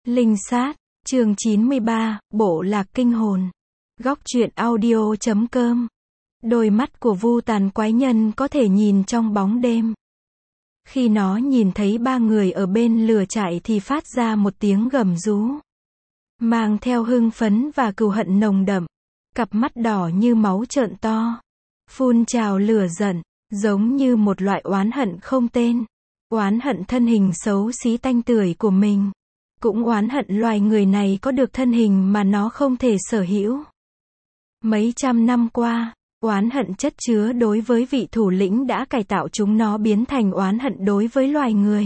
Linh sát, chương 93, Bộ lạc kinh hồn. Góc truyện audio.com. Đôi mắt của Vu Tàn quái nhân có thể nhìn trong bóng đêm. Khi nó nhìn thấy ba người ở bên lửa trại thì phát ra một tiếng gầm rú, mang theo hưng phấn và cừu hận nồng đậm. Cặp mắt đỏ như máu trợn to, phun trào lửa giận, giống như một loại oán hận không tên. Oán hận thân hình xấu xí tanh tưởi của mình, cũng oán hận loài người này có được thân hình mà nó không thể sở hữu. Mấy trăm năm qua, oán hận chất chứa đối với vị thủ lĩnh đã cải tạo chúng nó biến thành oán hận đối với loài người.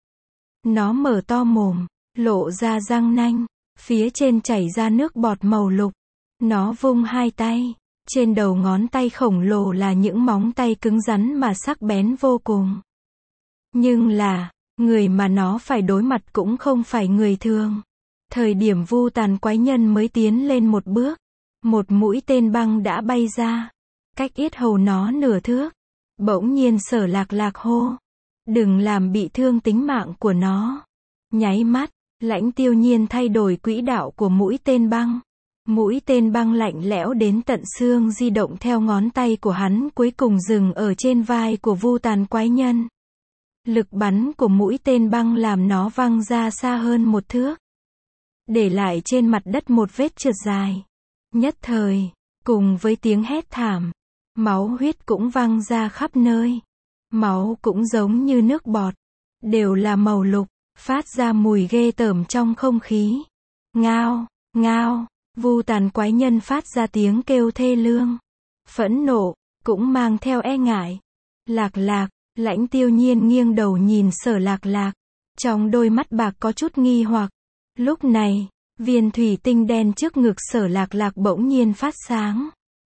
Nó mở to mồm, lộ ra răng nanh, phía trên chảy ra nước bọt màu lục. Nó vung hai tay, trên đầu ngón tay khổng lồ là những móng tay cứng rắn mà sắc bén vô cùng. Nhưng là, người mà nó phải đối mặt cũng không phải người thường. Thời điểm Vu Tàn quái nhân mới tiến lên một bước, một mũi tên băng đã bay ra, cách yết hầu nó nửa thước. Bỗng nhiên Sở Lạc Lạc hô, đừng làm bị thương tính mạng của nó. Nháy mắt, Lãnh Tiêu Nhiên thay đổi quỹ đạo của mũi tên băng. Mũi tên băng lạnh lẽo đến tận xương di động theo ngón tay của hắn, cuối cùng dừng ở trên vai của Vu Tàn quái nhân. Lực bắn của mũi tên băng làm nó văng ra xa hơn một thước, để lại trên mặt đất một vết trượt dài. Nhất thời, cùng với tiếng hét thảm, máu huyết cũng văng ra khắp nơi. Máu cũng giống như nước bọt, đều là màu lục, phát ra mùi ghê tởm trong không khí. Ngao, ngao, Vu Tàn quái nhân phát ra tiếng kêu thê lương, phẫn nộ, cũng mang theo e ngại. Lạc Lạc, Lãnh Tiêu Nhiên nghiêng đầu nhìn Sở Lạc Lạc, trong đôi mắt bạc có chút nghi hoặc. Lúc này, viên thủy tinh đen trước ngực Sở Lạc Lạc bỗng nhiên phát sáng.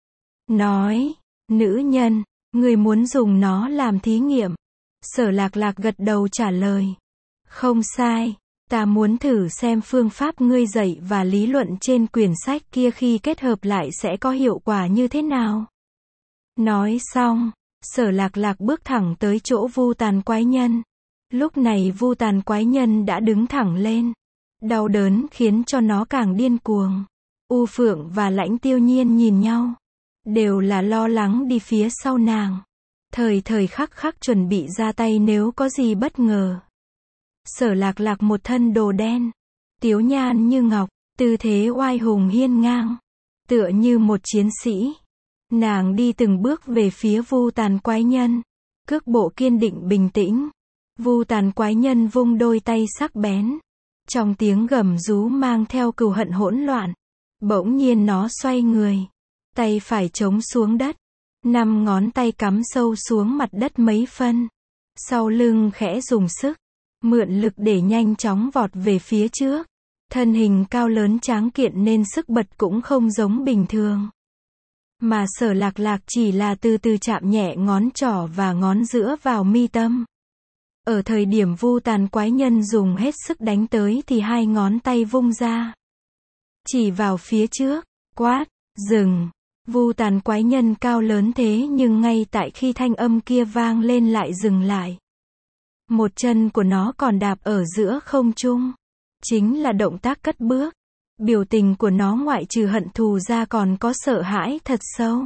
Nói, nữ nhân, ngươi muốn dùng nó làm thí nghiệm. Sở Lạc Lạc gật đầu trả lời. Không sai, ta muốn thử xem phương pháp ngươi dạy và lý luận trên quyển sách kia khi kết hợp lại sẽ có hiệu quả như thế nào. Nói xong, Sở Lạc Lạc bước thẳng tới chỗ Vu Tàn quái nhân. Lúc này Vu Tàn quái nhân đã đứng thẳng lên. Đau đớn khiến cho nó càng điên cuồng. U Phượng và Lãnh Tiêu Nhiên nhìn nhau, đều là lo lắng đi phía sau nàng, thời khắc khắc chuẩn bị ra tay nếu có gì bất ngờ. Sở Lạc Lạc một thân đồ đen, tiếu nhan như ngọc, tư thế oai hùng hiên ngang, tựa như một chiến sĩ. Nàng đi từng bước về phía Vu Tàn quái nhân, cước bộ kiên định bình tĩnh. Vu Tàn quái nhân vung đôi tay sắc bén, trong tiếng gầm rú mang theo cừu hận hỗn loạn. Bỗng nhiên nó xoay người, tay phải chống xuống đất, 5 ngón tay cắm sâu xuống mặt đất mấy phân. Sau lưng khẽ dùng sức, mượn lực để nhanh chóng vọt về phía trước. Thân hình cao lớn tráng kiện nên sức bật cũng không giống bình thường. Mà Sở Lạc Lạc chỉ là từ từ chạm nhẹ ngón trỏ và ngón giữa vào mi tâm. Ở thời điểm Vu Tàn quái nhân dùng hết sức đánh tới thì 2 ngón tay vung ra, chỉ vào phía trước, quát, dừng. Vu Tàn quái nhân cao lớn thế nhưng ngay tại khi thanh âm kia vang lên lại dừng lại. Một chân của nó còn đạp ở giữa không trung, chính là động tác cất bước. Biểu tình của nó ngoại trừ hận thù ra còn có sợ hãi thật sâu.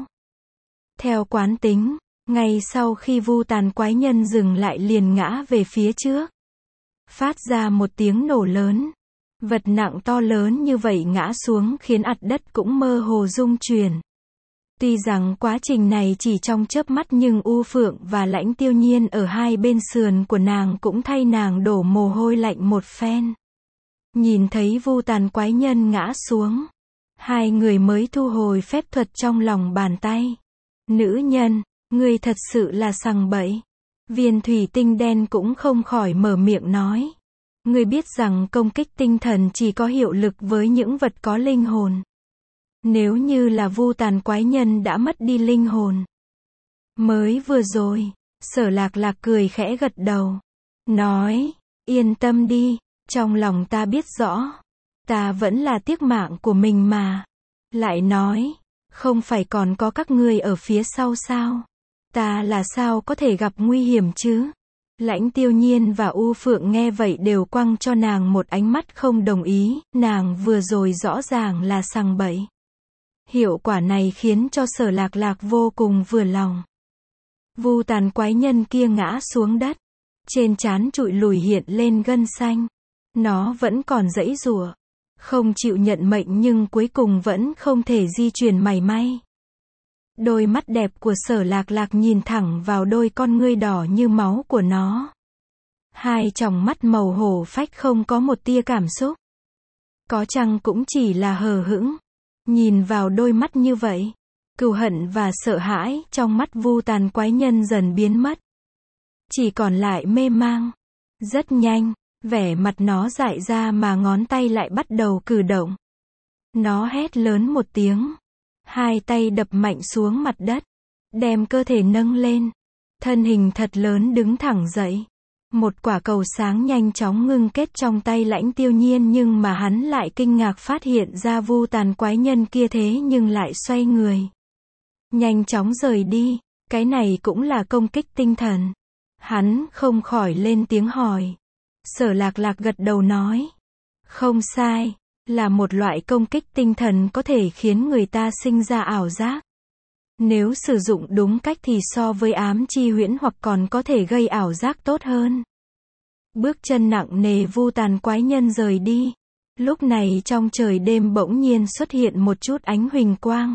Theo quán tính, ngay sau khi Vu Tàn quái nhân dừng lại liền ngã về phía trước, phát ra một tiếng nổ lớn. Vật nặng to lớn như vậy ngã xuống khiến ạt đất cũng mơ hồ rung chuyển. Tuy rằng quá trình này chỉ trong chớp mắt nhưng U Phượng và Lãnh Tiêu Nhiên ở hai bên sườn của nàng cũng thay nàng đổ mồ hôi lạnh một phen. Nhìn thấy Vu Tàn quái nhân ngã xuống, hai người mới thu hồi phép thuật trong lòng bàn tay. Nữ nhân, ngươi thật sự là sằng bậy. Viên thủy tinh đen cũng không khỏi mở miệng nói. Ngươi biết rằng công kích tinh thần chỉ có hiệu lực với những vật có linh hồn. Nếu như là Vu Tàn quái nhân đã mất đi linh hồn. Mới vừa rồi, Sở Lạc Lạc cười khẽ gật đầu, nói, yên tâm đi, trong lòng ta biết rõ, ta vẫn là tiếc mạng của mình mà. Lại nói, không phải còn có các ngươi ở phía sau sao? Ta là sao có thể gặp nguy hiểm chứ? Lãnh Tiêu Nhiên và U Phượng nghe vậy đều quăng cho nàng một ánh mắt không đồng ý, nàng vừa rồi rõ ràng là sằng bậy. Hiệu quả này khiến cho Sở Lạc Lạc vô cùng vừa lòng. Vu tàn quái nhân kia ngã xuống đất. Trên trán trụi lùi hiện lên gân xanh. Nó vẫn còn giãy giụa. Không chịu nhận mệnh nhưng cuối cùng vẫn không thể di chuyển mảy may. Đôi mắt đẹp của Sở Lạc Lạc nhìn thẳng vào đôi con ngươi đỏ như máu của nó. Hai tròng mắt màu hổ phách không có một tia cảm xúc. Có chăng cũng chỉ là hờ hững. Nhìn vào đôi mắt như vậy, cừu hận và sợ hãi trong mắt Vu tàn quái nhân dần biến mất. Chỉ còn lại mê mang. Rất nhanh, vẻ mặt nó dại ra mà ngón tay lại bắt đầu cử động. Nó hét lớn một tiếng. Hai tay đập mạnh xuống mặt đất. Đem cơ thể nâng lên. Thân hình thật lớn đứng thẳng dậy. Một quả cầu sáng nhanh chóng ngưng kết trong tay Lãnh Tiêu Nhiên nhưng mà hắn lại kinh ngạc phát hiện ra Vu tàn quái nhân kia thế nhưng lại xoay người. Nhanh chóng rời đi. Cái này cũng là công kích tinh thần. Hắn không khỏi lên tiếng hỏi. Sở Lạc Lạc gật đầu nói. Không sai. Là một loại công kích tinh thần có thể khiến người ta sinh ra ảo giác. Nếu sử dụng đúng cách thì so với ám chi huyễn hoặc còn có thể gây ảo giác tốt hơn. Bước chân nặng nề Vu tàn quái nhân rời đi. Lúc này trong trời đêm bỗng nhiên xuất hiện một chút ánh huỳnh quang.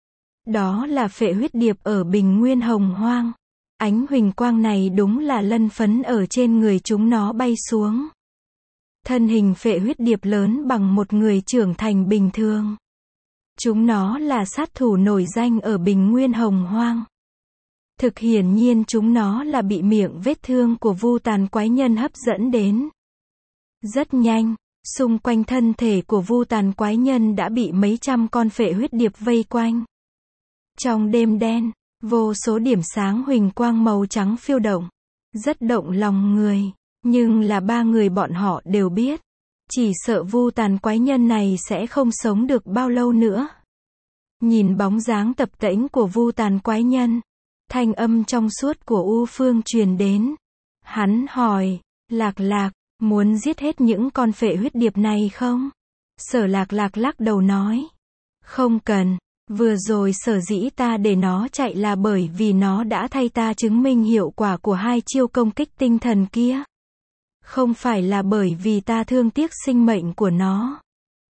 Đó là phệ huyết điệp ở Bình Nguyên Hồng Hoang. Ánh huỳnh quang này đúng là lân phấn ở trên người chúng nó bay xuống. Thân hình phệ huyết điệp lớn bằng một người trưởng thành bình thường. Chúng nó là sát thủ nổi danh ở Bình Nguyên Hồng Hoang. Thực hiển nhiên chúng nó là bị miệng vết thương của Vu tàn quái nhân hấp dẫn đến. Rất nhanh, xung quanh thân thể của Vu tàn quái nhân đã bị mấy trăm con phệ huyết điệp vây quanh. Trong đêm đen, vô số điểm sáng huỳnh quang màu trắng phiêu động. Rất động lòng người. Nhưng là ba người bọn họ đều biết. Chỉ sợ Vu tàn quái nhân này sẽ không sống được bao lâu nữa. Nhìn bóng dáng tập tễnh của Vu tàn quái nhân. Thanh âm trong suốt của U Phương truyền đến. Hắn hỏi, Lạc Lạc, muốn giết hết những con phệ huyết điệp này không? Sở Lạc Lạc lắc đầu nói. Không cần, vừa rồi sở dĩ ta để nó chạy là bởi vì nó đã thay ta chứng minh hiệu quả của hai chiêu công kích tinh thần kia. Không phải là bởi vì ta thương tiếc sinh mệnh của nó.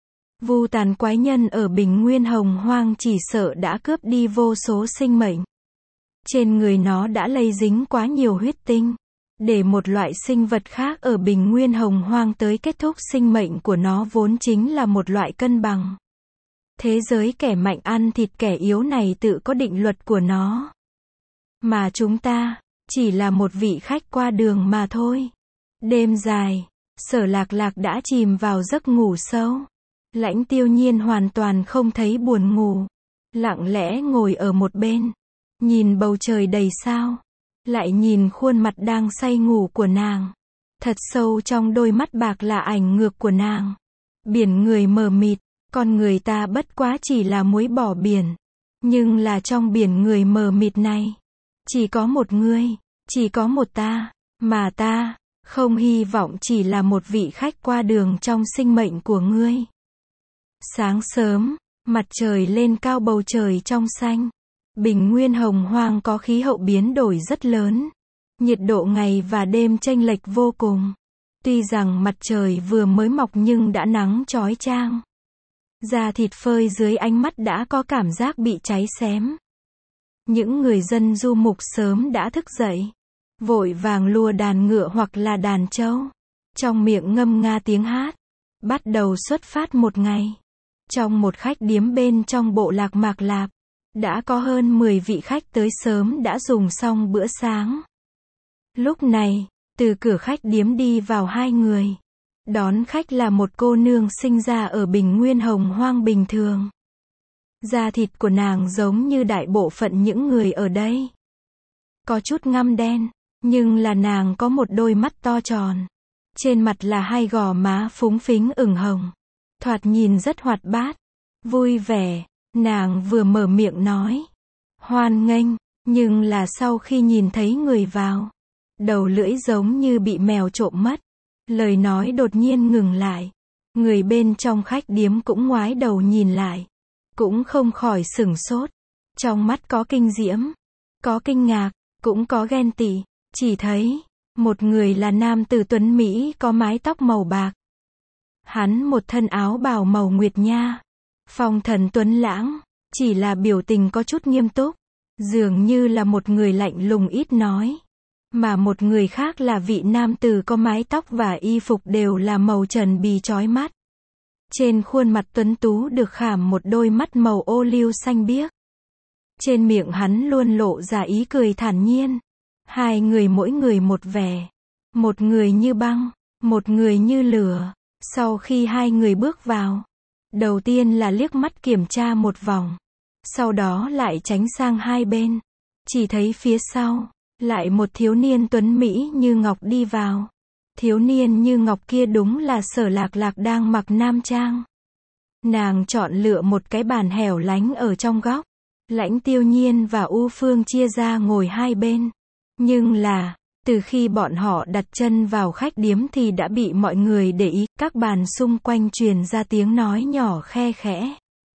Vu tàn quái nhân ở Bình Nguyên Hồng Hoang chỉ sợ đã cướp đi vô số sinh mệnh. Trên người nó đã lây dính quá nhiều huyết tinh. Để một loại sinh vật khác ở Bình Nguyên Hồng Hoang tới kết thúc sinh mệnh của nó vốn chính là một loại cân bằng. Thế giới kẻ mạnh ăn thịt kẻ yếu này tự có định luật của nó. Mà chúng ta, chỉ là một vị khách qua đường mà thôi. Đêm dài, Sở Lạc Lạc đã chìm vào giấc ngủ sâu. Lãnh Tiêu Nhiên hoàn toàn không thấy buồn ngủ. Lặng lẽ ngồi ở một bên. Nhìn bầu trời đầy sao. Lại nhìn khuôn mặt đang say ngủ của nàng. Thật sâu trong đôi mắt bạc là ảnh ngược của nàng. Biển người mờ mịt. Con người ta bất quá chỉ là muối bỏ biển. Nhưng là trong biển người mờ mịt này. Chỉ có một ngươi. Chỉ có một ta. Mà ta không hy vọng chỉ là một vị khách qua đường trong sinh mệnh của ngươi. Sáng sớm, mặt trời lên cao bầu trời trong xanh. Bình Nguyên Hồng Hoang có khí hậu biến đổi rất lớn. Nhiệt độ ngày và đêm chênh lệch vô cùng. Tuy rằng mặt trời vừa mới mọc nhưng đã nắng chói chang. Da thịt phơi dưới ánh mắt đã có cảm giác bị cháy xém. Những người dân du mục sớm đã thức dậy. Vội vàng lùa đàn ngựa hoặc là đàn trâu. Trong miệng ngâm nga tiếng hát. Bắt đầu xuất phát một ngày. Trong một khách điếm bên trong bộ lạc Mạc Lạp. Đã có hơn 10 vị khách tới sớm đã dùng xong bữa sáng. Lúc này, từ cửa khách điếm đi vào hai người. Đón khách là một cô nương sinh ra ở Bình Nguyên Hồng Hoang bình thường. Da thịt của nàng giống như đại bộ phận những người ở đây. Có chút ngăm đen, nhưng là nàng có một đôi mắt to tròn. Trên mặt là hai gò má phúng phính ửng hồng. Thoạt nhìn rất hoạt bát, vui vẻ. Nàng vừa mở miệng nói hoan nghênh, nhưng là sau khi nhìn thấy người vào, Đầu lưỡi giống như bị mèo trộm mất. Lời nói đột nhiên ngừng lại. Người bên trong khách điếm cũng ngoái đầu nhìn lại. Cũng không khỏi sửng sốt. Trong mắt có kinh diễm, có kinh ngạc, cũng có ghen tị. Chỉ thấy, một người là nam tử tuấn Mỹ có mái tóc màu bạc. Hắn một thân áo bào màu nguyệt nha. Phong thần tuấn lãng, chỉ là biểu tình có chút nghiêm túc. Dường như là một người lạnh lùng ít nói. Mà một người khác là vị nam tử có mái tóc và y phục đều là màu trần bì chói mắt. Trên khuôn mặt tuấn tú được khảm một đôi mắt màu ô liu xanh biếc. Trên miệng hắn luôn lộ ra ý cười thản nhiên. Hai người mỗi người một vẻ. Một người như băng, một người như lửa. Sau khi hai người bước vào, đầu tiên là liếc mắt kiểm tra một vòng. Sau đó lại tránh sang hai bên. Chỉ thấy phía sau, lại một thiếu niên tuấn Mỹ như ngọc đi vào. Thiếu niên như ngọc kia đúng là Sở Lạc Lạc đang mặc nam trang. Nàng chọn lựa một cái bàn hẻo lánh ở trong góc. Lãnh Tiêu Nhiên và U Phương chia ra ngồi hai bên. Nhưng là, từ khi bọn họ đặt chân vào khách điếm thì đã bị mọi người để ý, các bàn xung quanh truyền ra tiếng nói nhỏ khe khẽ.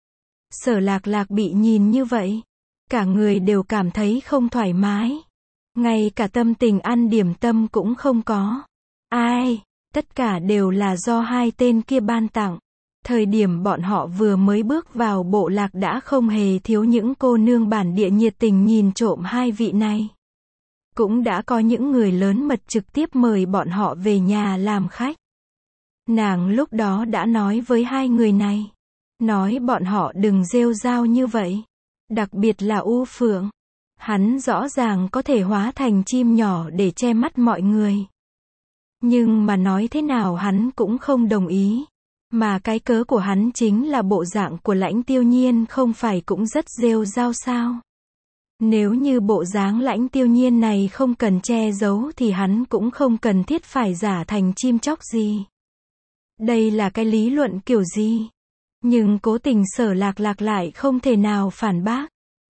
Sở Lạc Lạc bị nhìn như vậy, cả người đều cảm thấy không thoải mái. Ngay cả tâm tình ăn điểm tâm cũng không có. Ai, tất cả đều là do hai tên kia ban tặng. Thời điểm bọn họ vừa mới bước vào bộ lạc đã không hề thiếu những cô nương bản địa nhiệt tình nhìn trộm hai vị này. Cũng đã có những người lớn mật trực tiếp mời bọn họ về nhà làm khách. Nàng lúc đó đã nói với hai người này. Nói bọn họ đừng rêu rao như vậy. Đặc biệt là U Phượng. Hắn rõ ràng có thể hóa thành chim nhỏ để che mắt mọi người. Nhưng mà nói thế nào hắn cũng không đồng ý. Mà cái cớ của hắn chính là bộ dạng của Lãnh Tiêu Nhiên không phải cũng rất rêu rao sao. Nếu như bộ dáng Lãnh Tiêu Nhiên này không cần che giấu thì hắn cũng không cần thiết phải giả thành chim chóc gì. Đây là cái lý luận kiểu gì? Nhưng cố tình Sở Lạc Lạc lại không thể nào phản bác.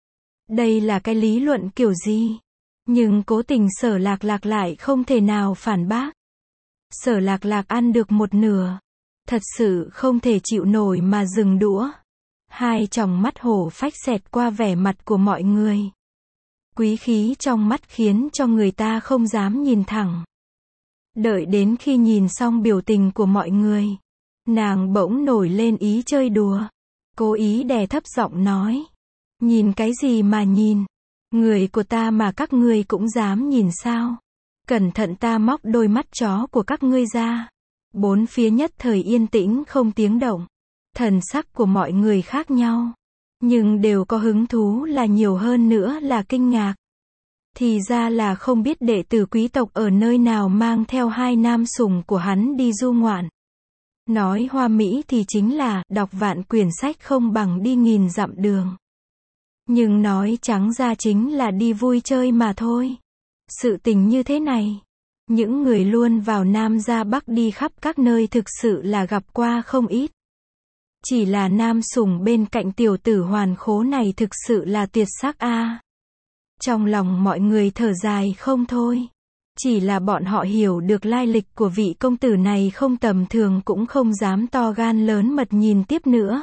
Đây là cái lý luận kiểu gì? Nhưng cố tình Sở Lạc Lạc lại không thể nào phản bác. Sở Lạc Lạc ăn được một nửa. Thật sự không thể chịu nổi mà dừng đũa. Hai tròng mắt hổ phách xẹt qua vẻ mặt của mọi người. Quý khí trong mắt khiến cho người ta không dám nhìn thẳng. Đợi đến khi nhìn xong biểu tình của mọi người, nàng bỗng nổi lên ý chơi đùa. Cố ý đè thấp giọng nói. Nhìn cái gì mà nhìn? Người của ta mà các ngươi cũng dám nhìn sao? Cẩn thận ta móc đôi mắt chó của các ngươi ra. Bốn phía nhất thời yên tĩnh không tiếng động. Thần sắc của mọi người khác nhau. Nhưng đều có hứng thú là nhiều hơn nữa là kinh ngạc. Thì ra là không biết đệ tử quý tộc ở nơi nào mang theo hai nam sủng của hắn đi du ngoạn. Nói hoa mỹ thì chính là đọc vạn quyển sách không bằng đi nghìn dặm đường. Nhưng nói trắng ra chính là đi vui chơi mà thôi. Sự tình như thế này, những người luôn vào Nam ra Bắc đi khắp các nơi thực sự là gặp qua không ít. Chỉ là nam sủng bên cạnh tiểu tử hoàn khố này thực sự là tuyệt sắc a. Trong lòng mọi người thở dài không thôi. Chỉ là bọn họ hiểu được lai lịch của vị công tử này không tầm thường cũng không dám to gan lớn mật nhìn tiếp nữa.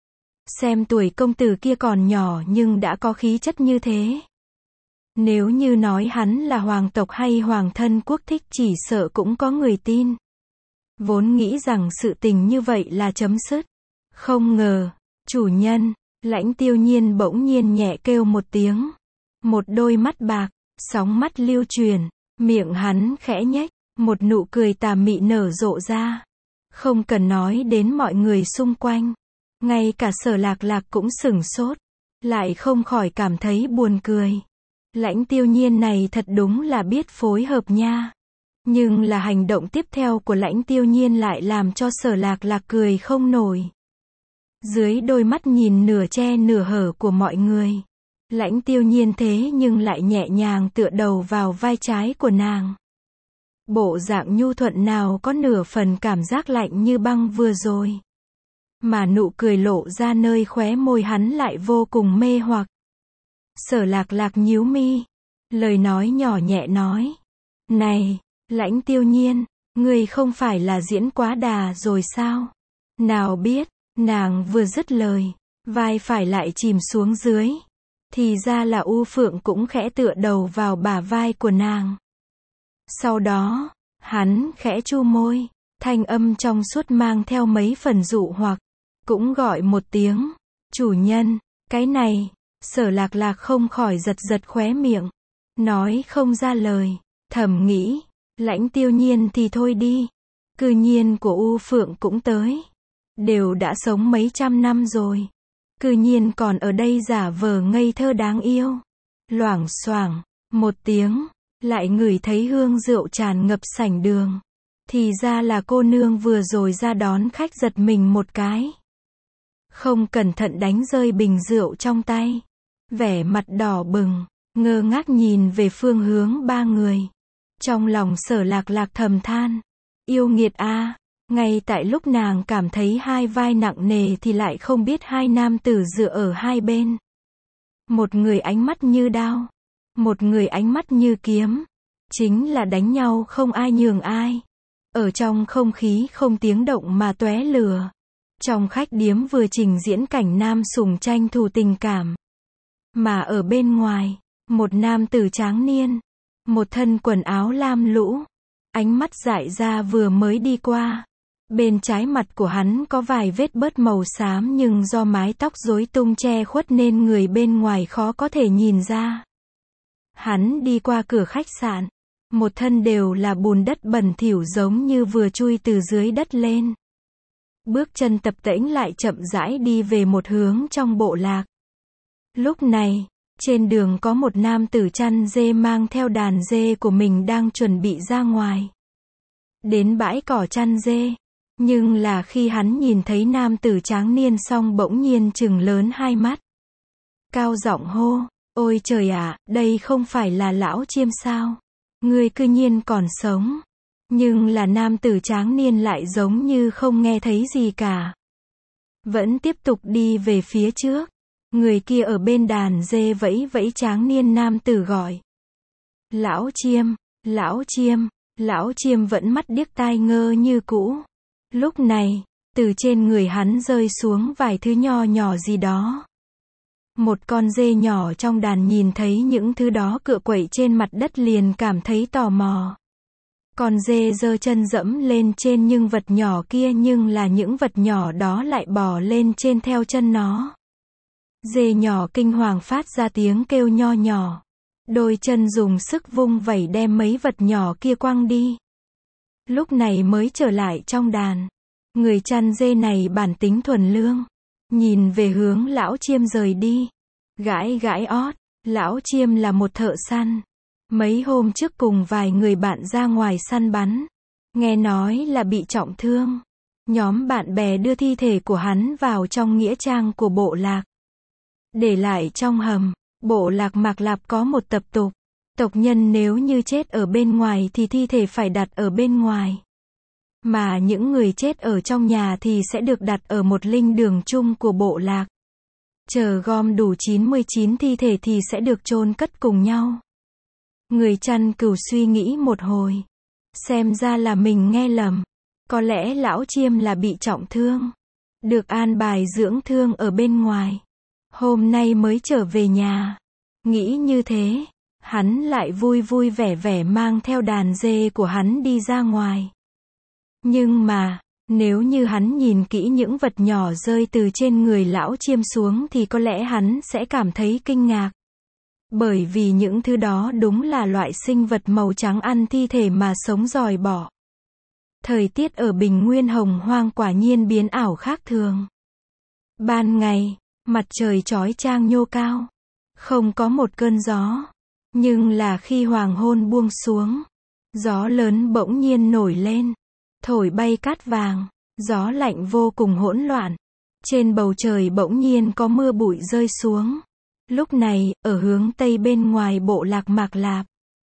Xem tuổi công tử kia còn nhỏ nhưng đã có khí chất như thế. Nếu như nói hắn là hoàng tộc hay hoàng thân quốc thích chỉ sợ cũng có người tin. Vốn nghĩ rằng sự tình như vậy là chấm dứt. Không ngờ, chủ nhân, Lãnh Tiêu Nhiên bỗng nhiên nhẹ kêu một tiếng. Một đôi mắt bạc, sóng mắt lưu truyền, miệng hắn khẽ nhếch, một nụ cười tà mị nở rộ ra. Không cần nói đến mọi người xung quanh. Ngay cả Sở Lạc Lạc cũng sửng sốt. Lại không khỏi cảm thấy buồn cười. Lãnh Tiêu Nhiên này thật đúng là biết phối hợp nha. Nhưng là hành động tiếp theo của Lãnh Tiêu Nhiên lại làm cho Sở Lạc Lạc cười không nổi. Dưới đôi mắt nhìn nửa che nửa hở của mọi người, Lãnh Tiêu Nhiên thế nhưng lại nhẹ nhàng tựa đầu vào vai trái của nàng. Bộ dạng nhu thuận nào có nửa phần cảm giác lạnh như băng vừa rồi. Mà nụ cười lộ ra nơi khóe môi hắn lại vô cùng mê hoặc. Sở Lạc Lạc nhíu mi, lời nói nhỏ nhẹ nói. Này, Lãnh Tiêu Nhiên, ngươi không phải là diễn quá đà rồi sao? Nào biết, nàng vừa dứt lời, vai phải lại chìm xuống dưới. Thì ra là U Phượng cũng khẽ tựa đầu vào bả vai của nàng. Sau đó, hắn khẽ chu môi, thanh âm trong suốt mang theo mấy phần dụ hoặc, cũng gọi một tiếng, chủ nhân, cái này, Sở Lạc Lạc không khỏi giật giật khóe miệng, nói không ra lời, thầm nghĩ, Lãnh Tiêu Nhiên thì thôi đi, cư nhiên của U Phượng cũng tới, đều đã sống mấy trăm năm rồi, cư nhiên còn ở đây giả vờ ngây thơ đáng yêu. Loảng xoảng, một tiếng, lại ngửi thấy hương rượu tràn ngập sảnh đường. Thì ra là cô nương vừa rồi ra đón khách, giật mình một cái, không cẩn thận đánh rơi bình rượu trong tay, vẻ mặt đỏ bừng, ngơ ngác nhìn về phương hướng ba người. Trong lòng Sở Lạc Lạc thầm than, yêu nghiệt a. Ngay tại lúc nàng cảm thấy hai vai nặng nề thì lại không biết hai nam tử dựa ở hai bên. Một người ánh mắt như đao, một người ánh mắt như kiếm, chính là đánh nhau không ai nhường ai. Ở trong không khí không tiếng động mà tóe lửa. Trong khách điếm vừa trình diễn cảnh nam sủng tranh thủ tình cảm. Mà ở bên ngoài, một nam tử tráng niên, một thân quần áo lam lũ, ánh mắt dại ra vừa mới đi qua. Bên trái mặt của hắn có vài vết bớt màu xám nhưng do mái tóc rối tung che khuất nên người bên ngoài khó có thể nhìn ra. Hắn đi qua cửa khách sạn, một thân đều là bùn đất bẩn thỉu giống như vừa chui từ dưới đất lên. Bước chân tập tễnh lại chậm rãi đi về một hướng trong bộ lạc. Lúc này, trên đường có một nam tử chăn dê mang theo đàn dê của mình đang chuẩn bị ra ngoài. Đến bãi cỏ chăn dê. Nhưng là khi hắn nhìn thấy nam tử tráng niên xong bỗng nhiên trừng lớn hai mắt. Cao giọng hô, ôi trời ạ, đây không phải là lão Chiêm sao? Ngươi cư nhiên còn sống. Nhưng là nam tử tráng niên lại giống như không nghe thấy gì cả. Vẫn tiếp tục đi về phía trước. Người kia ở bên đàn dê vẫy vẫy tráng niên nam tử gọi. Lão Chiêm, lão Chiêm, lão Chiêm vẫn mắt điếc tai ngơ như cũ. Lúc này, từ trên người hắn rơi xuống vài thứ nho nhỏ gì đó. Một con dê nhỏ trong đàn nhìn thấy những thứ đó cựa quậy trên mặt đất liền cảm thấy tò mò. Con dê giơ chân dẫm lên trên những vật nhỏ kia nhưng là những vật nhỏ đó lại bò lên trên theo chân nó. Dê nhỏ kinh hoàng phát ra tiếng kêu nho nhỏ. Đôi chân dùng sức vung vẩy đem mấy vật nhỏ kia quăng đi. Lúc này mới trở lại trong đàn. Người chăn dê này bản tính thuần lương. Nhìn về hướng lão Chiêm rời đi. Gãi gãi ót. Lão Chiêm là một thợ săn. Mấy hôm trước cùng vài người bạn ra ngoài săn bắn. Nghe nói là bị trọng thương. Nhóm bạn bè đưa thi thể của hắn vào trong nghĩa trang của bộ lạc. Để lại trong hầm. Bộ lạc Mạc Lạp có một tập tục. Tộc nhân nếu như chết ở bên ngoài thì thi thể phải đặt ở bên ngoài. Mà những người chết ở trong nhà thì sẽ được đặt ở một linh đường chung của bộ lạc. Chờ gom đủ 99 thi thể thì sẽ được chôn cất cùng nhau. Người chăn cừu suy nghĩ một hồi. Xem ra là mình nghe lầm. Có lẽ lão Chiêm là bị trọng thương. Được an bài dưỡng thương ở bên ngoài. Hôm nay mới trở về nhà. Nghĩ như thế, hắn lại vui vui vẻ vẻ mang theo đàn dê của hắn đi ra ngoài. Nhưng mà, nếu như hắn nhìn kỹ những vật nhỏ rơi từ trên người lão Chiêm xuống thì có lẽ hắn sẽ cảm thấy kinh ngạc. Bởi vì những thứ đó đúng là loại sinh vật màu trắng ăn thi thể mà sống dòi bỏ. Thời tiết ở Bình Nguyên Hồng Hoang quả nhiên biến ảo khác thường. Ban ngày, mặt trời chói chang nhô cao. Không có một cơn gió. Nhưng là khi hoàng hôn buông xuống, gió lớn bỗng nhiên nổi lên. Thổi bay cát vàng, gió lạnh vô cùng hỗn loạn. Trên bầu trời bỗng nhiên có mưa bụi rơi xuống. Lúc này, ở hướng tây bên ngoài bộ lạc Mạc Lạp,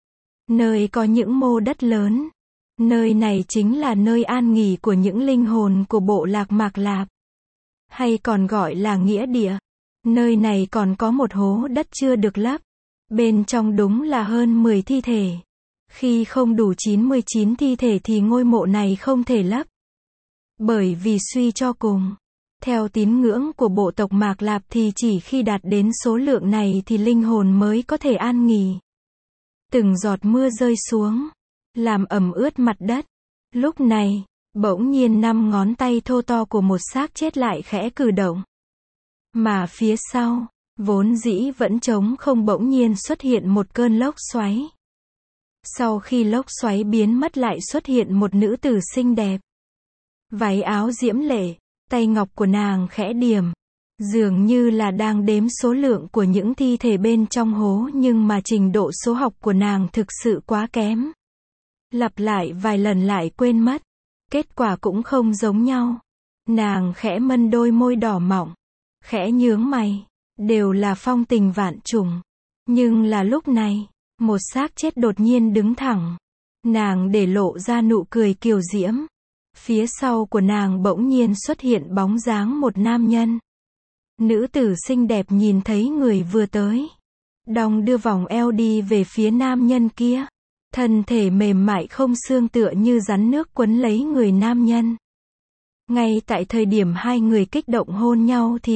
nơi có những mô đất lớn. Nơi này chính là nơi an nghỉ của những linh hồn của bộ lạc Mạc Lạp. Hay còn gọi là nghĩa địa. Nơi này còn có một hố đất chưa được lấp. Bên trong đúng là hơn 10 thi thể. Khi không đủ 99 thi thể thì ngôi mộ này không thể lấp. Bởi vì suy cho cùng, theo tín ngưỡng của bộ tộc Mạc Lạp thì chỉ khi đạt đến số lượng này thì linh hồn mới có thể an nghỉ. Từng giọt mưa rơi xuống, làm ẩm ướt mặt đất. Lúc này, bỗng nhiên 5 ngón tay thô to của một xác chết lại khẽ cử động. Mà phía sau, vốn dĩ vẫn trống không, bỗng nhiên xuất hiện một cơn lốc xoáy. Sau khi lốc xoáy biến mất lại xuất hiện một nữ tử xinh đẹp. Váy áo diễm lệ, tay ngọc của nàng khẽ điểm. Dường như là đang đếm số lượng của những thi thể bên trong hố, nhưng mà trình độ số học của nàng thực sự quá kém. Lặp lại vài lần lại quên mất. Kết quả cũng không giống nhau. Nàng khẽ mân đôi môi đỏ mọng, khẽ nhướng mày. Đều là phong tình vạn trùng. Nhưng là lúc này, một xác chết đột nhiên đứng thẳng. Nàng để lộ ra nụ cười kiều diễm. Phía sau của nàng bỗng nhiên xuất hiện bóng dáng một nam nhân. Nữ tử xinh đẹp nhìn thấy người vừa tới, đong đưa vòng eo đi về phía nam nhân kia. Thân thể mềm mại không xương tựa như rắn nước quấn lấy người nam nhân. Ngay tại thời điểm hai người kích động hôn nhau thì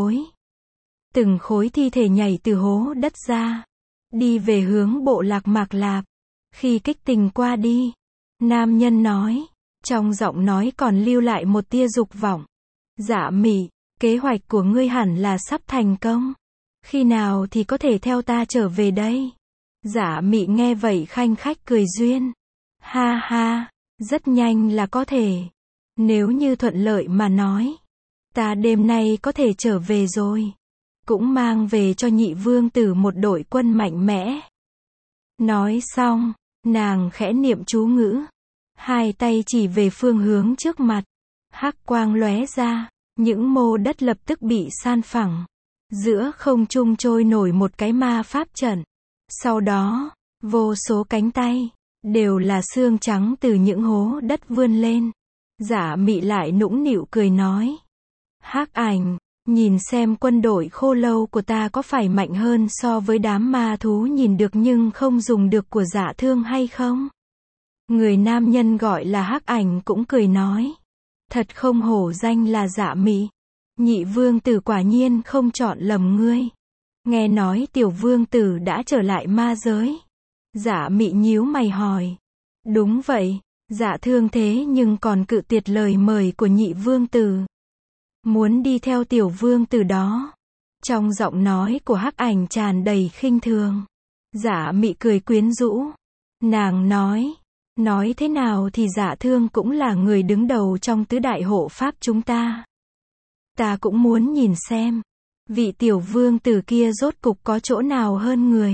từng khối thi thể nhảy từ hố đất ra, đi về hướng bộ lạc Mạc Lạp. Khi kích tình qua đi, nam nhân nói, trong giọng nói còn lưu lại một tia dục vọng. Dạ Mị, kế hoạch của ngươi hẳn là sắp thành công. Khi nào thì có thể theo ta trở về đây? Dạ Mị nghe vậy khanh khách cười duyên. Ha ha, rất nhanh là có thể. Nếu như thuận lợi mà nói, ta đêm nay có thể trở về rồi. Cũng mang về cho nhị vương tử một đội quân mạnh mẽ. Nói xong, nàng khẽ niệm chú ngữ. Hai tay chỉ về phương hướng trước mặt. Hắc quang lóe ra, những mô đất lập tức bị san phẳng. Giữa không trung trôi nổi một cái ma pháp trận. Sau đó, vô số cánh tay, đều là xương trắng từ những hố đất vươn lên. Dạ Mị lại nũng nịu cười nói. Hắc Ảnh, nhìn xem quân đội khô lâu của ta có phải mạnh hơn so với đám ma thú nhìn được nhưng không dùng được của Dạ Thương hay không? Người nam nhân gọi là Hắc Ảnh cũng cười nói. Thật không hổ danh là Dạ Mị. Nhị vương tử quả nhiên không chọn lầm ngươi. Nghe nói tiểu vương tử đã trở lại ma giới. Dạ Mị nhíu mày hỏi. Đúng vậy, Dạ Thương thế nhưng còn cự tuyệt lời mời của nhị vương tử. Muốn đi theo tiểu vương tử đó. Trong giọng nói của Hắc Ảnh tràn đầy khinh thường. Dạ Mị cười quyến rũ. Nàng nói thế nào thì Dạ Thương cũng là người đứng đầu trong tứ đại hộ pháp chúng ta. Ta cũng muốn nhìn xem, vị tiểu vương tử kia rốt cục có chỗ nào hơn người.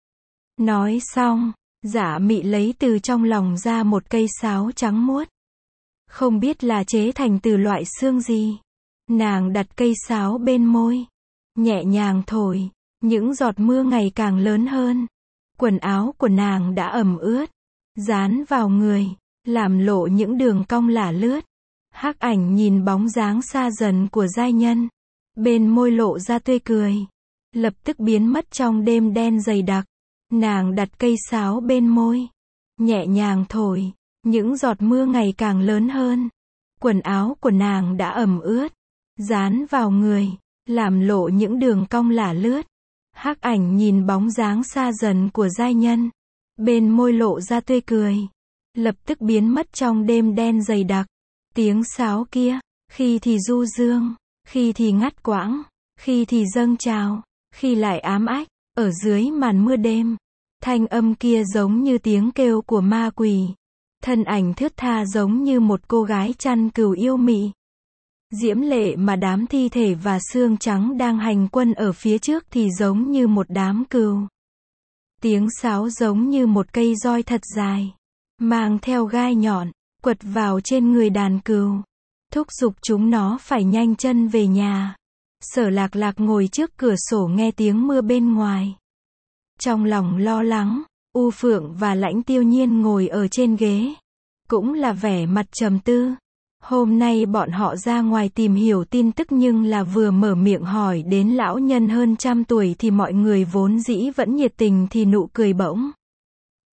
Nói xong, Dạ Mị lấy từ trong lòng ra một cây sáo trắng muốt. Không biết là chế thành từ loại xương gì. Nàng đặt cây sáo bên môi, nhẹ nhàng thổi, những giọt mưa ngày càng lớn hơn. Quần áo của nàng đã ẩm ướt, dán vào người, làm lộ những đường cong lả lướt. Hắc Ảnh nhìn bóng dáng xa dần của giai nhân, bên môi lộ ra tươi cười, lập tức biến mất trong đêm đen dày đặc. Nàng đặt cây sáo bên môi, nhẹ nhàng thổi, những giọt mưa ngày càng lớn hơn. Quần áo của nàng đã ẩm ướt, dán vào người, làm lộ những đường cong lả lướt. Hắc Ảnh nhìn bóng dáng xa dần của giai nhân, bên môi lộ ra tươi cười, lập tức biến mất trong đêm đen dày đặc. Tiếng sáo kia, khi thì du dương, khi thì ngắt quãng, khi thì dâng trào, khi lại ám ách, ở dưới màn mưa đêm. Thanh âm kia giống như tiếng kêu của ma quỷ. Thân ảnh thướt tha giống như một cô gái chăn cừu yêu mị. Diễm lệ mà đám thi thể và xương trắng đang hành quân ở phía trước thì giống như một đám cừu. Tiếng sáo giống như một cây roi thật dài, mang theo gai nhọn, quật vào trên người đàn cừu, thúc giục chúng nó phải nhanh chân về nhà. Sở Lạc Lạc ngồi trước cửa sổ nghe tiếng mưa bên ngoài. Trong lòng lo lắng, U Phượng và Lãnh Tiêu Nhiên ngồi ở trên ghế, cũng là vẻ mặt trầm tư. Hôm nay bọn họ ra ngoài tìm hiểu tin tức nhưng là vừa mở miệng hỏi đến lão nhân hơn 100 tuổi thì mọi người vốn dĩ vẫn nhiệt tình thì nụ cười bỗng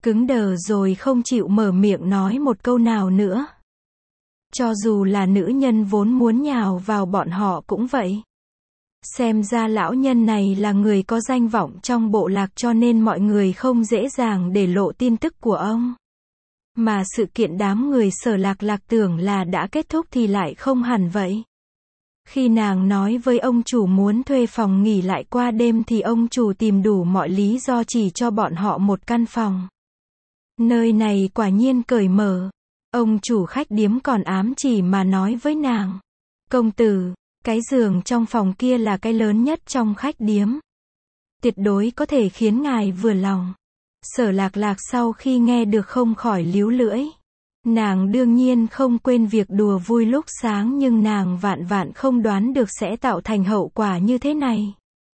cứng đờ rồi không chịu mở miệng nói một câu nào nữa. Cho dù là nữ nhân vốn muốn nhào vào bọn họ cũng vậy. Xem ra lão nhân này là người có danh vọng trong bộ lạc cho nên mọi người không dễ dàng để lộ tin tức của ông. Mà sự kiện đám người Sở Lạc Lạc tưởng là đã kết thúc thì lại không hẳn vậy. Khi nàng nói với ông chủ muốn thuê phòng nghỉ lại qua đêm thì ông chủ tìm đủ mọi lý do chỉ cho bọn họ một căn phòng. Nơi này quả nhiên cởi mở. Ông chủ khách điếm còn ám chỉ mà nói với nàng. Công tử, cái giường trong phòng kia là cái lớn nhất trong khách điếm. Tuyệt đối có thể khiến ngài vừa lòng. Sở Lạc Lạc sau khi nghe được không khỏi líu lưỡi. Nàng đương nhiên không quên việc đùa vui lúc sáng nhưng nàng vạn vạn không đoán được sẽ tạo thành hậu quả như thế này.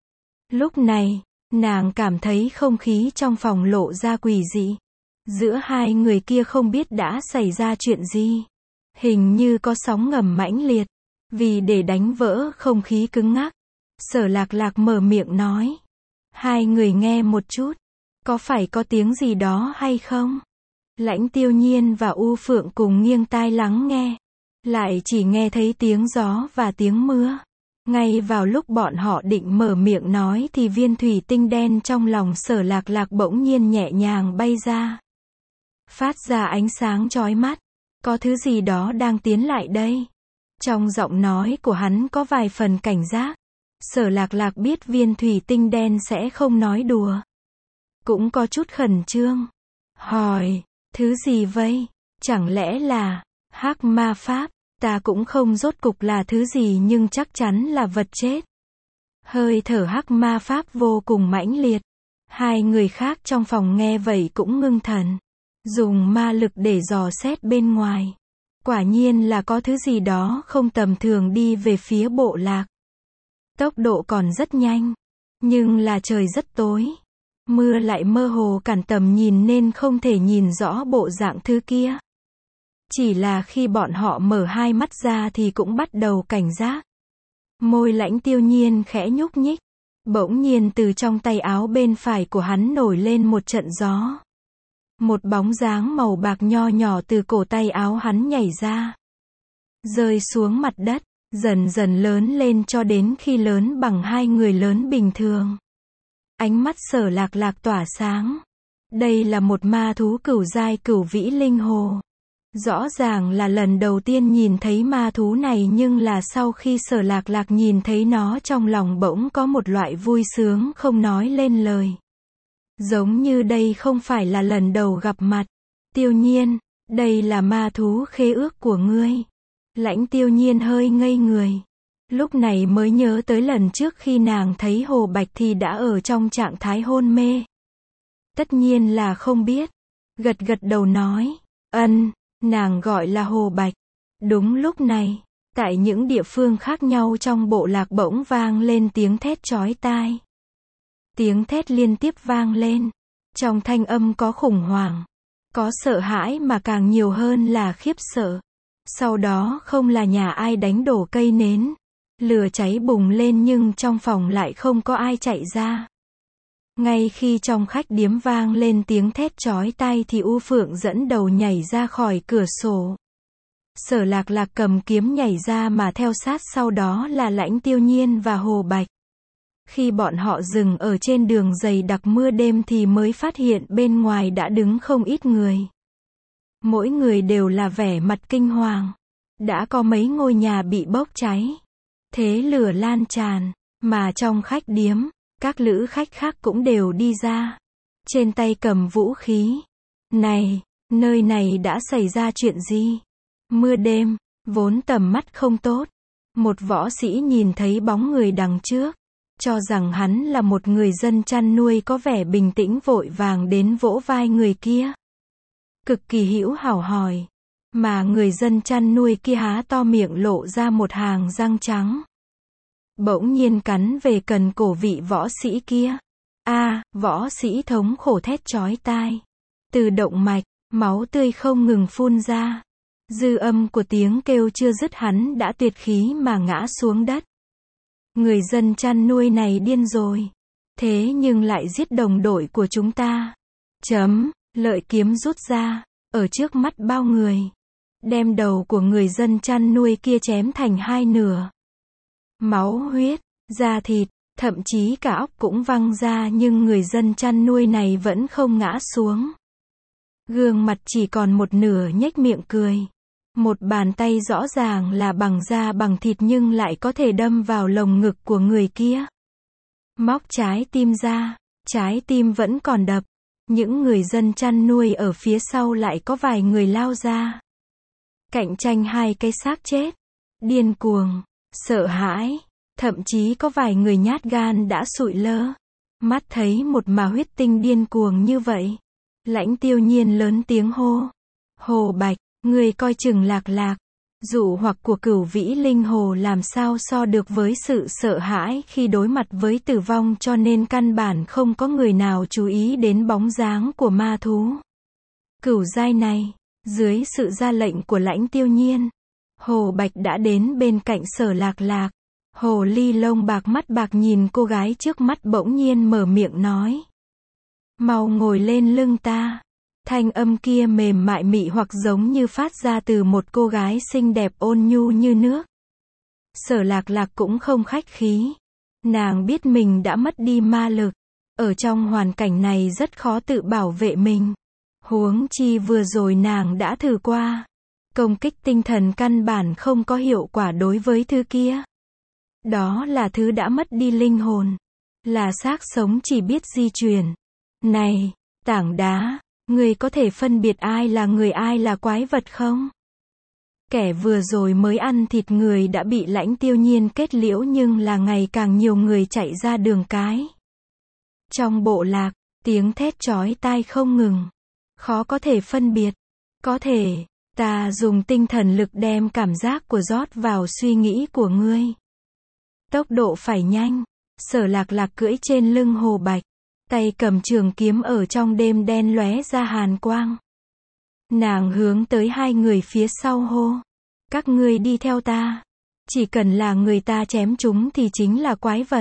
Lúc này, nàng cảm thấy không khí trong phòng lộ ra quỷ dị. Giữa hai người kia không biết đã xảy ra chuyện gì. Hình như có sóng ngầm mãnh liệt. Vì để đánh vỡ không khí cứng ngắc, Sở Lạc Lạc mở miệng nói. Hai người nghe một chút. Có phải có tiếng gì đó hay không? Lãnh Tiêu Nhiên và U Phượng cùng nghiêng tai lắng nghe. Lại chỉ nghe thấy tiếng gió và tiếng mưa. Ngay vào lúc bọn họ định mở miệng nói thì viên thủy tinh đen trong lòng Sở Lạc Lạc bỗng nhiên nhẹ nhàng bay ra. Phát ra ánh sáng chói mắt. Có thứ gì đó đang tiến lại đây. Trong giọng nói của hắn có vài phần cảnh giác. Sở Lạc Lạc biết viên thủy tinh đen sẽ không nói đùa. Cũng có chút khẩn trương. Hỏi, thứ gì vậy? Chẳng lẽ là hắc ma pháp? Ta cũng không rốt cục là thứ gì nhưng chắc chắn là vật chết. Hơi thở hắc ma pháp vô cùng mãnh liệt. Hai người khác trong phòng nghe vậy cũng ngưng thần. Dùng ma lực để dò xét bên ngoài. Quả nhiên là có thứ gì đó không tầm thường đi về phía bộ lạc. Tốc độ còn rất nhanh. Nhưng là trời rất tối. Mưa lại mơ hồ cản tầm nhìn nên không thể nhìn rõ bộ dạng thứ kia. Chỉ là khi bọn họ mở hai mắt ra thì cũng bắt đầu cảnh giác. Môi Lãnh Tiêu Nhiên khẽ nhúc nhích. Bỗng nhiên từ trong tay áo bên phải của hắn nổi lên một trận gió. Một bóng dáng màu bạc nho nhỏ từ cổ tay áo hắn nhảy ra. Rơi xuống mặt đất, dần dần lớn lên cho đến khi lớn bằng hai người lớn bình thường. Ánh mắt Sở Lạc Lạc tỏa sáng. Đây là một ma thú cửu giai cửu vĩ linh hồ. Rõ ràng là lần đầu tiên nhìn thấy ma thú này nhưng là sau khi Sở Lạc Lạc nhìn thấy nó trong lòng bỗng có một loại vui sướng không nói lên lời. Giống như đây không phải là lần đầu gặp mặt. Tiêu Nhiên, đây là ma thú khế ước của ngươi. Lãnh Tiêu Nhiên hơi ngây người. Lúc này mới nhớ tới lần trước khi nàng thấy Hồ Bạch thì đã ở trong trạng thái hôn mê. Tất nhiên là không biết. Gật gật đầu nói. Nàng gọi là Hồ Bạch. Đúng lúc này, tại những địa phương khác nhau trong bộ lạc bỗng vang lên tiếng thét chói tai. Tiếng thét liên tiếp vang lên. Trong thanh âm có khủng hoảng. Có sợ hãi mà càng nhiều hơn là khiếp sợ. Sau đó không là nhà ai đánh đổ cây nến. Lửa cháy bùng lên nhưng trong phòng lại không có ai chạy ra. Ngay khi trong khách điếm vang lên tiếng thét chói tai thì U Phượng dẫn đầu nhảy ra khỏi cửa sổ. Sở Lạc Lạc cầm kiếm nhảy ra mà theo sát sau đó là Lãnh Tiêu Nhiên và Hồ Bạch. Khi bọn họ dừng ở trên đường dày đặc mưa đêm thì mới phát hiện bên ngoài đã đứng không ít người. Mỗi người đều là vẻ mặt kinh hoàng. Đã có mấy ngôi nhà bị bốc cháy. Thế lửa lan tràn. Mà trong khách điếm, các lữ khách khác cũng đều đi ra. Trên tay cầm vũ khí. Này, nơi này đã xảy ra chuyện gì? Mưa đêm, vốn tầm mắt không tốt. Một võ sĩ nhìn thấy bóng người đằng trước. Cho rằng hắn là một người dân chăn nuôi có vẻ bình tĩnh vội vàng đến vỗ vai người kia. Cực kỳ hữu hảo hỏi. Mà người dân chăn nuôi kia há to miệng lộ ra một hàng răng trắng. Bỗng nhiên cắn về cần cổ vị võ sĩ kia. Võ sĩ thống khổ thét chói tai. Từ động mạch, máu tươi không ngừng phun ra. Dư âm của tiếng kêu chưa dứt hắn đã tuyệt khí mà ngã xuống đất. Người dân chăn nuôi này điên rồi. Thế nhưng lại giết đồng đội của chúng ta. Lợi kiếm rút ra, ở trước mắt bao người. Đem đầu của người dân chăn nuôi kia chém thành hai nửa. Máu huyết, da thịt, thậm chí cả óc cũng văng ra nhưng người dân chăn nuôi này vẫn không ngã xuống. Gương mặt chỉ còn một nửa nhếch miệng cười. Một bàn tay rõ ràng là bằng da bằng thịt nhưng lại có thể đâm vào lồng ngực của người kia. Móc trái tim ra, trái tim vẫn còn đập. Những người dân chăn nuôi ở phía sau lại có vài người lao ra. Cạnh tranh hai cái xác chết. Điên cuồng, sợ hãi, thậm chí có vài người nhát gan đã sụi lơ. Mắt thấy một mà huyết tinh điên cuồng như vậy. Lãnh Tiêu Nhiên lớn tiếng hô. Hồ Bạch, người coi chừng Lạc Lạc. Dụ hoặc của Cửu Vĩ Linh Hồ làm sao so được với sự sợ hãi khi đối mặt với tử vong, cho nên căn bản không có người nào chú ý đến bóng dáng của ma thú. Cửu giai này, dưới sự ra lệnh của Lãnh Tiêu Nhiên, Hồ Bạch đã đến bên cạnh Sở Lạc Lạc. Hồ ly lông bạc mắt bạc nhìn cô gái trước mắt bỗng nhiên mở miệng nói. Mau ngồi lên lưng ta. Thanh âm kia mềm mại mị hoặc giống như phát ra từ một cô gái xinh đẹp ôn nhu như nước. Sở Lạc Lạc cũng không khách khí. Nàng biết mình đã mất đi ma lực. Ở trong hoàn cảnh này rất khó tự bảo vệ mình. Huống chi vừa rồi nàng đã thử qua. Công kích tinh thần căn bản không có hiệu quả đối với thứ kia. Đó là thứ đã mất đi linh hồn. Là xác sống chỉ biết di chuyển. Này, tảng đá, người có thể phân biệt ai là người ai là quái vật không? Kẻ vừa rồi mới ăn thịt người đã bị Lãnh Tiêu Nhiên kết liễu nhưng là ngày càng nhiều người chạy ra đường cái. Trong bộ lạc, tiếng thét chói tai không ngừng. Khó có thể phân biệt. Có thể, ta dùng tinh thần lực đem cảm giác của rót vào suy nghĩ của ngươi. Tốc độ phải nhanh. Sở Lạc Lạc cưỡi trên lưng Hồ Bạch. Tay cầm trường kiếm ở trong đêm đen lóe ra hàn quang. Nàng hướng tới hai người phía sau hô. Các ngươi đi theo ta. Chỉ cần là người ta chém chúng thì chính là quái vật.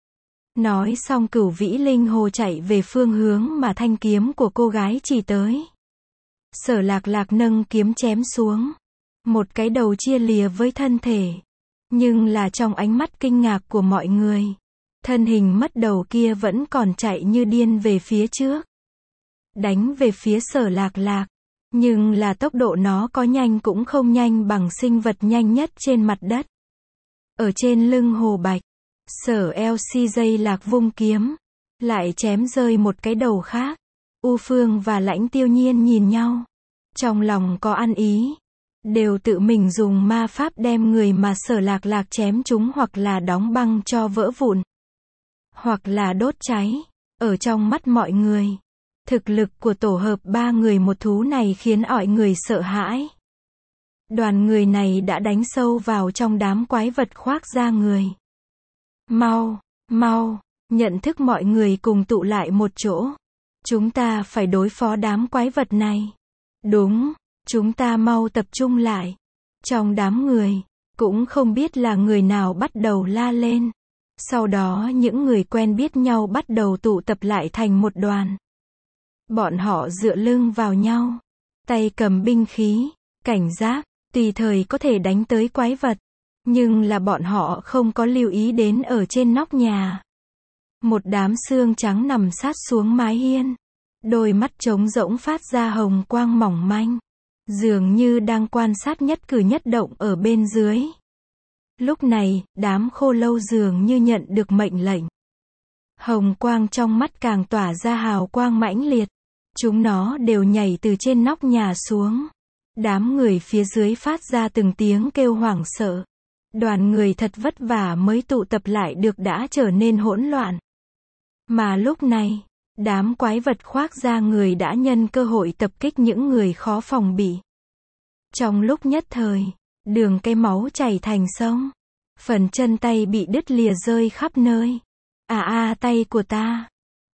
Nói xong Cửu Vĩ Linh Hồ chạy về phương hướng mà thanh kiếm của cô gái chỉ tới. Sở Lạc Lạc nâng kiếm chém xuống. Một cái đầu chia lìa với thân thể. Nhưng là trong ánh mắt kinh ngạc của mọi người. Thân hình mất đầu kia vẫn còn chạy như điên về phía trước. Đánh về phía Sở Lạc Lạc. Nhưng là tốc độ nó có nhanh cũng không nhanh bằng sinh vật nhanh nhất trên mặt đất. Ở trên lưng Hồ Bạch, Sở LCJ Lạc vung kiếm. Lại chém rơi một cái đầu khác. U Phương và Lãnh Tiêu Nhiên nhìn nhau. Trong lòng có ăn ý. Đều tự mình dùng ma pháp đem người mà Sở Lạc Lạc chém chúng hoặc là đóng băng cho vỡ vụn. Hoặc là đốt cháy. Ở trong mắt mọi người. Thực lực của tổ hợp ba người một thú này khiến mọi người sợ hãi. Đoàn người này đã đánh sâu vào trong đám quái vật khoác da người. Mau, mau, nhận thức mọi người cùng tụ lại một chỗ. Chúng ta phải đối phó đám quái vật này. Đúng, chúng ta mau tập trung lại. Trong đám người, cũng không biết là người nào bắt đầu la lên. Sau đó những người quen biết nhau bắt đầu tụ tập lại thành một đoàn. Bọn họ dựa lưng vào nhau. Tay cầm binh khí, cảnh giác, tùy thời có thể đánh tới quái vật. Nhưng là bọn họ không có lưu ý đến ở trên nóc nhà. Một đám xương trắng nằm sát xuống mái hiên. Đôi mắt trống rỗng phát ra hồng quang mỏng manh. Dường như đang quan sát nhất cử nhất động ở bên dưới. Lúc này, đám khô lâu dường như nhận được mệnh lệnh. Hồng quang trong mắt càng tỏa ra hào quang mãnh liệt. Chúng nó đều nhảy từ trên nóc nhà xuống. Đám người phía dưới phát ra từng tiếng kêu hoảng sợ. Đoàn người thật vất vả mới tụ tập lại được đã trở nên hỗn loạn. Mà lúc này, đám quái vật khoác da người đã nhân cơ hội tập kích những người khó phòng bị. Trong lúc nhất thời, đường cái máu chảy thành sông. Phần chân tay bị đứt lìa rơi khắp nơi. Tay của ta.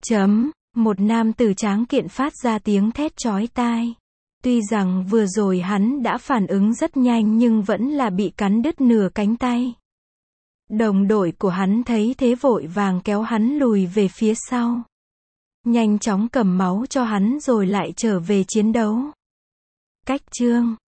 Một nam tử tráng kiện phát ra tiếng thét chói tai. Tuy rằng vừa rồi hắn đã phản ứng rất nhanh nhưng vẫn là bị cắn đứt nửa cánh tay. Đồng đội của hắn thấy thế vội vàng kéo hắn lùi về phía sau. Nhanh chóng cầm máu cho hắn rồi lại trở về chiến đấu. Cách chương